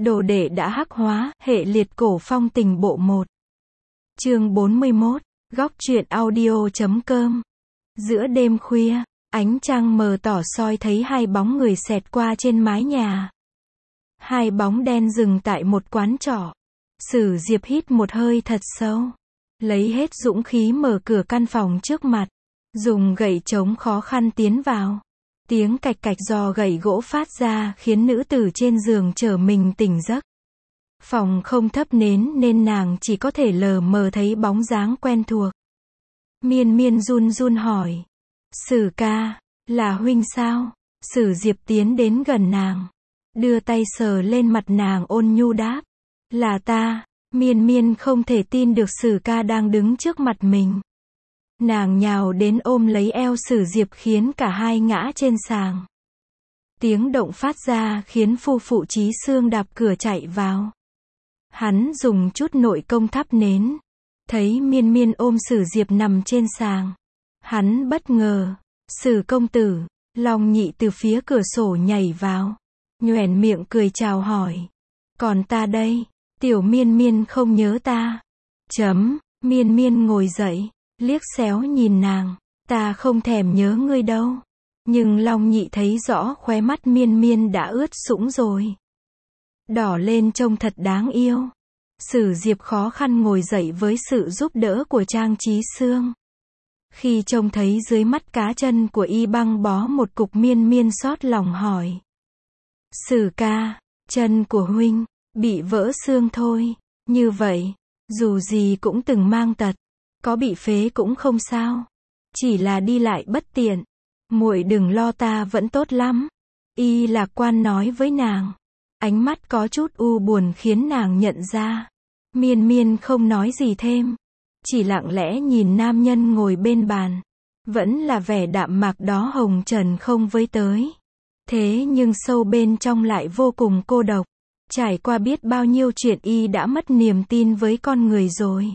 Đồ đệ đã hắc hóa, hệ liệt cổ phong tình bộ 1. Chương 41, góc truyện audio.com. Giữa đêm khuya, ánh trăng mờ tỏ soi thấy hai bóng người xẹt qua trên mái nhà. Hai bóng đen dừng tại một quán trọ. Sử Diệp hít một hơi thật sâu, lấy hết dũng khí mở cửa căn phòng trước mặt, dùng gậy chống khó khăn tiến vào. Tiếng cạch cạch do gậy gỗ phát ra khiến nữ tử trên giường trở mình tỉnh giấc. Phòng không thắp nến nên nàng chỉ có thể lờ mờ thấy bóng dáng quen thuộc. Miên Miên run run hỏi. Sử ca, là huynh sao? Sử Diệp tiến đến gần nàng, đưa tay sờ lên mặt nàng ôn nhu đáp. Là ta. Miên Miên không thể tin được Sử ca đang đứng trước mặt mình. Nàng nhào đến ôm lấy eo Sử Diệp khiến cả hai ngã trên sàng. Tiếng động phát ra khiến phu phụ Chí Xương đạp cửa chạy vào. Hắn dùng chút nội công thắp nến. Thấy Miên Miên ôm Sử Diệp nằm trên sàng. Hắn bất ngờ. Sử công tử. Long Nhị từ phía cửa sổ nhảy vào. Nhoẻn miệng cười chào hỏi. Còn ta đây. Tiểu Miên Miên không nhớ ta. Miên Miên ngồi dậy, liếc xéo nhìn nàng. Ta không thèm nhớ ngươi đâu. Nhưng Long Nhị thấy rõ khóe mắt Miên Miên đã ướt sũng rồi. Đỏ lên trông thật đáng yêu. Sử Diệp khó khăn ngồi dậy với sự giúp đỡ của Trang Chí Xương. Khi trông thấy dưới mắt cá chân của y băng bó một cục, Miên Miên xót lòng hỏi. Sử ca, chân của huynh bị vỡ xương thôi. Như vậy, dù gì cũng từng mang tật, có bị phế cũng không sao. Chỉ là đi lại bất tiện. Muội đừng lo, ta vẫn tốt lắm. Y lạc quan nói với nàng. Ánh mắt có chút u buồn khiến nàng nhận ra. Miên Miên không nói gì thêm, chỉ lặng lẽ nhìn nam nhân ngồi bên bàn. Vẫn là vẻ đạm mạc đó hồng trần không với tới. Thế nhưng sâu bên trong lại vô cùng cô độc. Trải qua biết bao nhiêu chuyện, y đã mất niềm tin với con người rồi.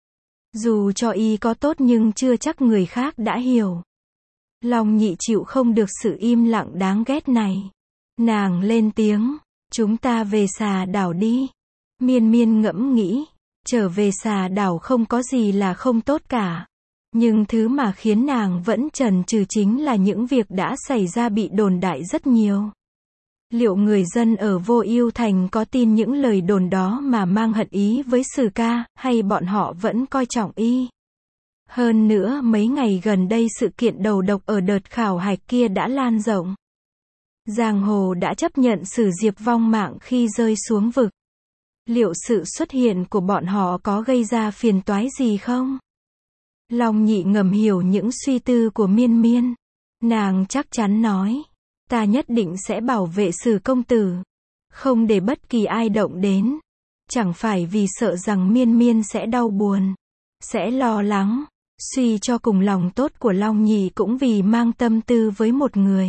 Dù cho y có tốt nhưng chưa chắc người khác đã hiểu. Long Nhị chịu không được sự im lặng đáng ghét này. Nàng lên tiếng. Chúng ta về Xà Đảo đi. Miên Miên ngẫm nghĩ. Trở về Xà Đảo không có gì là không tốt cả. Nhưng thứ mà khiến nàng vẫn chần chừ chính là những việc đã xảy ra bị đồn đại rất nhiều. Liệu người dân ở Vô Ưu Thành có tin những lời đồn đó mà mang hận ý với Sử ca, hay bọn họ vẫn coi trọng y? Hơn nữa mấy ngày gần đây sự kiện đầu độc ở đợt khảo hạch kia đã lan rộng. Giang hồ đã chấp nhận Sử Diệp vong mạng khi rơi xuống vực. Liệu sự xuất hiện của bọn họ có gây ra phiền toái gì không? Long Nhị ngầm hiểu những suy tư của Miên Miên. Nàng chắc chắn nói. Ta nhất định sẽ bảo vệ Sử công tử. Không để bất kỳ ai động đến. Chẳng phải vì sợ rằng Miên Miên sẽ đau buồn, sẽ lo lắng. Suy cho cùng lòng tốt của Long Nhị cũng vì mang tâm tư với một người.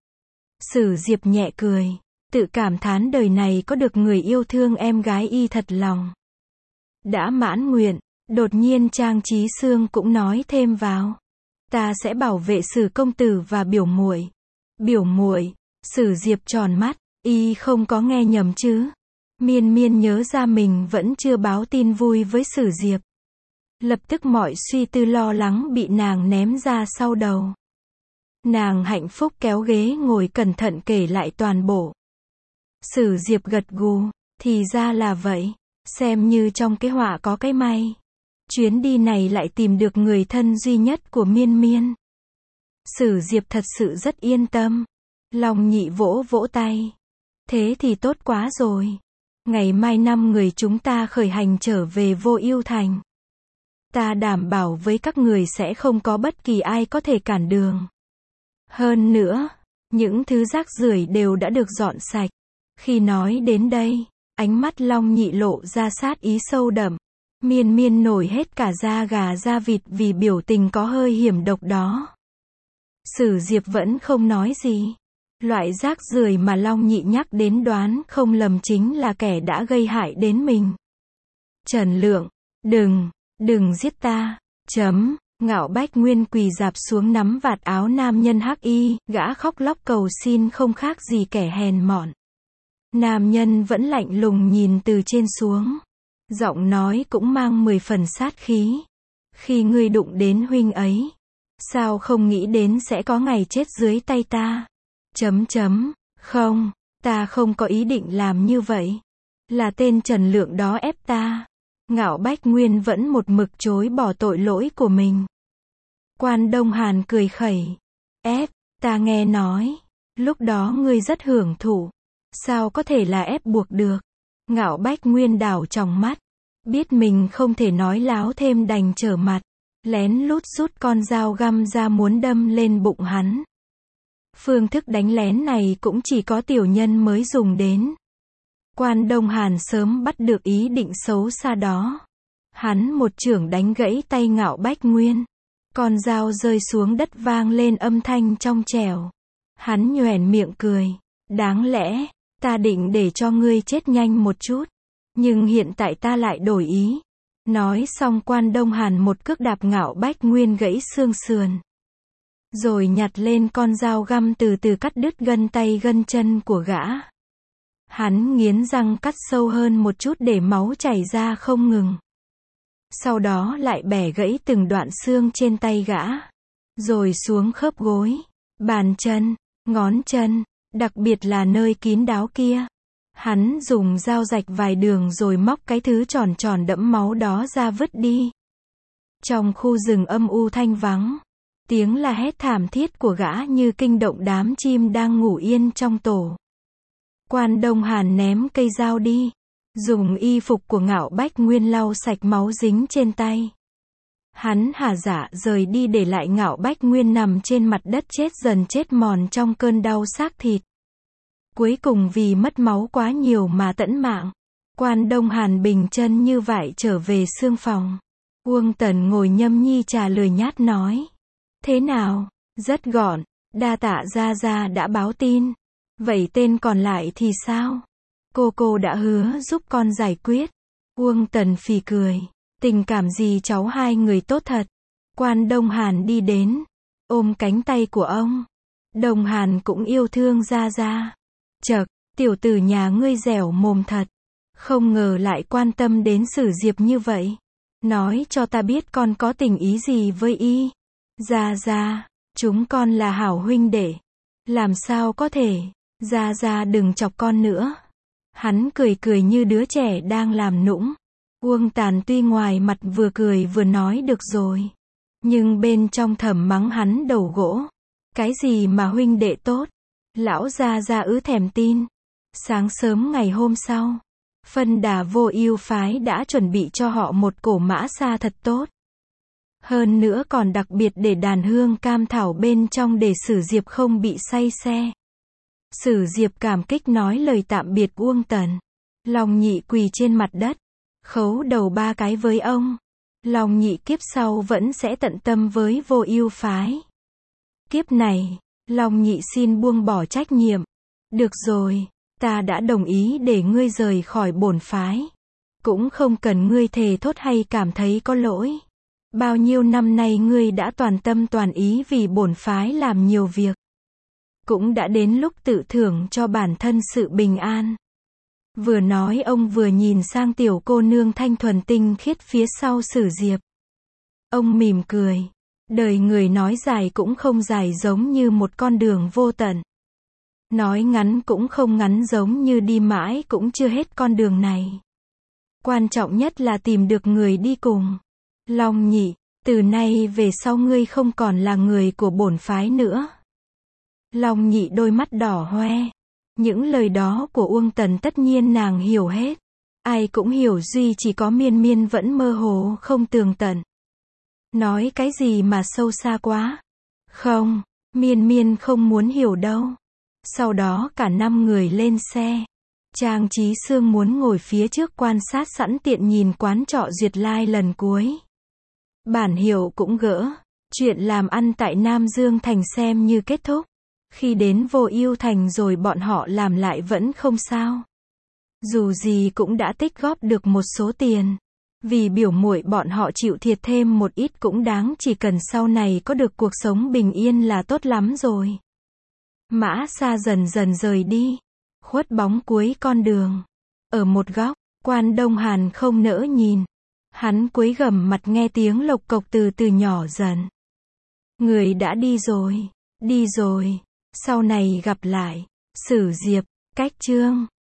Sử Diệp nhẹ cười, tự cảm thán đời này có được người yêu thương em gái y thật lòng. Đã mãn nguyện, đột nhiên Trang Chí Xương cũng nói thêm vào. Ta sẽ bảo vệ Sử công tử và biểu muội. Biểu muội? Sử Diệp tròn mắt, y không có nghe nhầm chứ? Miên Miên nhớ ra mình vẫn chưa báo tin vui với Sử Diệp. Lập tức mọi suy tư lo lắng bị nàng ném ra sau đầu. Nàng hạnh phúc kéo ghế ngồi cẩn thận kể lại toàn bộ. Sử Diệp gật gù, thì ra là vậy. Xem như trong cái họa có cái may. Chuyến đi này lại tìm được người thân duy nhất của Miên Miên. Sử Diệp thật sự rất yên tâm. Long Nhị vỗ vỗ tay. Thế thì tốt quá rồi. Ngày mai 5 người chúng ta khởi hành trở về Vô Ưu Thành. Ta đảm bảo với các người sẽ không có bất kỳ ai có thể cản đường. Hơn nữa, những thứ rác rưởi đều đã được dọn sạch. Khi nói đến đây, ánh mắt Long Nhị lộ ra sát ý sâu đậm. Miên Miên nổi hết cả da gà da vịt vì biểu tình có hơi hiểm độc đó. Sử Diệp vẫn không nói gì. Loại rác rưởi mà Long Nhị nhắc đến đoán không lầm chính là kẻ đã gây hại đến mình. Trần Lượng, đừng giết ta. Ngạo Bách Nguyên quỳ rạp xuống nắm vạt áo nam nhân hắc y, gã khóc lóc cầu xin không khác gì kẻ hèn mọn. Nam nhân vẫn lạnh lùng nhìn từ trên xuống. Giọng nói cũng mang 10 phần sát khí. Khi ngươi đụng đến huynh ấy, sao không nghĩ đến sẽ có ngày chết dưới tay ta? Không, ta không có ý định làm như vậy. Là tên Trần Lượng đó ép ta. Ngạo Bách Nguyên vẫn một mực chối bỏ tội lỗi của mình. Quan Đông Hàn cười khẩy. Ép, ta nghe nói. Lúc đó ngươi rất hưởng thụ. Sao có thể là ép buộc được? Ngạo Bách Nguyên đảo tròng mắt. Biết mình không thể nói láo thêm đành trở mặt. Lén lút rút con dao găm ra muốn đâm lên bụng hắn. Phương thức đánh lén này cũng chỉ có tiểu nhân mới dùng đến. Quan Đông Hàn sớm bắt được ý định xấu xa đó. Hắn một chưởng đánh gãy tay Ngạo Bách Nguyên. Con dao rơi xuống đất vang lên âm thanh trong trẻo. Hắn nhoẻn miệng cười. Đáng lẽ, ta định để cho ngươi chết nhanh một chút. Nhưng hiện tại ta lại đổi ý. Nói xong Quan Đông Hàn một cước đạp Ngạo Bách Nguyên gãy xương sườn. Rồi nhặt lên con dao găm từ từ cắt đứt gân tay gân chân của gã. Hắn nghiến răng cắt sâu hơn một chút để máu chảy ra không ngừng. Sau đó lại bẻ gãy từng đoạn xương trên tay gã. Rồi xuống khớp gối, bàn chân, ngón chân, đặc biệt là nơi kín đáo kia. Hắn dùng dao rạch vài đường rồi móc cái thứ tròn tròn đẫm máu đó ra vứt đi. Trong khu rừng âm u thanh vắng, tiếng la hét thảm thiết của gã như kinh động đám chim đang ngủ yên trong tổ. Quan Đông Hàn ném cây dao đi, dùng y phục của Ngạo Bách Nguyên lau sạch máu dính trên tay. Hắn hả dạ rời đi để lại Ngạo Bách Nguyên nằm trên mặt đất chết dần chết mòn trong cơn đau xác thịt. Cuối cùng vì mất máu quá nhiều mà tẫn mạng. Quan Đông Hàn bình chân như vậy trở về xương phòng. Uông Tần ngồi nhâm nhi trà lười nhát nói. Thế nào? Rất gọn. Đa tạ gia gia đã báo tin. Vậy tên còn lại thì sao? Cô đã hứa giúp con giải quyết. Uông Tần phì cười. Tình cảm gì cháu hai người tốt thật. Quan Đông Hàn đi đến, ôm cánh tay của ông. Đông Hàn cũng yêu thương gia gia. Chậc, tiểu tử nhà ngươi dẻo mồm thật. Không ngờ lại quan tâm đến Sử Diệp như vậy. Nói cho ta biết con có tình ý gì với y. Gia gia, chúng con là hảo huynh đệ. Làm sao có thể, gia gia đừng chọc con nữa. Hắn cười cười như đứa trẻ đang làm nũng. Uông Tàn tuy ngoài mặt vừa cười vừa nói được rồi. Nhưng bên trong thầm mắng hắn đầu gỗ. Cái gì mà huynh đệ tốt. Lão gia gia ứ thèm tin. Sáng sớm ngày hôm sau, Phân Đà Vô Ưu phái đã chuẩn bị cho họ một cổ mã xa thật tốt. Hơn nữa còn đặc biệt để đàn hương cam thảo bên trong để Sử Diệp không bị say xe. Sử Diệp cảm kích nói lời tạm biệt Uông Tần. Long Nhị quỳ trên mặt đất, khấu đầu 3 cái với ông. Long Nhị kiếp sau vẫn sẽ tận tâm với Vô Ưu phái. Kiếp này, Long Nhị xin buông bỏ trách nhiệm. Được rồi, ta đã đồng ý để ngươi rời khỏi bổn phái. Cũng không cần ngươi thề thốt hay cảm thấy có lỗi. Bao nhiêu năm nay ngươi đã toàn tâm toàn ý vì bổn phái làm nhiều việc. Cũng đã đến lúc tự thưởng cho bản thân sự bình an. Vừa nói ông vừa nhìn sang tiểu cô nương thanh thuần tinh khiết phía sau Sử Diệp. Ông mỉm cười. Đời người nói dài cũng không dài giống như một con đường vô tận. Nói ngắn cũng không ngắn giống như đi mãi cũng chưa hết con đường này. Quan trọng nhất là tìm được người đi cùng. Long Nhị, từ nay về sau ngươi không còn là người của bổn phái nữa. Long Nhị đôi mắt đỏ hoe. Những lời đó của Uông Tần tất nhiên nàng hiểu hết. Ai cũng hiểu duy chỉ có Miên Miên vẫn mơ hồ không tường tận. Nói cái gì mà sâu xa quá. Không, Miên Miên không muốn hiểu đâu. Sau đó cả 5 người lên xe. Trang Trí Sương muốn ngồi phía trước quan sát sẵn tiện nhìn quán trọ Duyệt Lai lần cuối. Bản hiệu cũng gỡ. Chuyện làm ăn tại Nam Dương Thành xem như kết thúc. Khi đến Vô Ưu Thành rồi bọn họ làm lại vẫn không sao. Dù gì cũng đã tích góp được một số tiền. Vì biểu muội bọn họ chịu thiệt thêm một ít cũng đáng, chỉ cần sau này có được cuộc sống bình yên là tốt lắm rồi. Mã Sa dần dần rời đi. Khuất bóng cuối con đường. Ở một góc, Quan Đông Hàn không nỡ nhìn. Hắn cúi gằm mặt nghe tiếng lộc cộc từ từ nhỏ dần. Người đã đi rồi. Đi rồi. Sau này gặp lại. Sử Diệp. Cách chương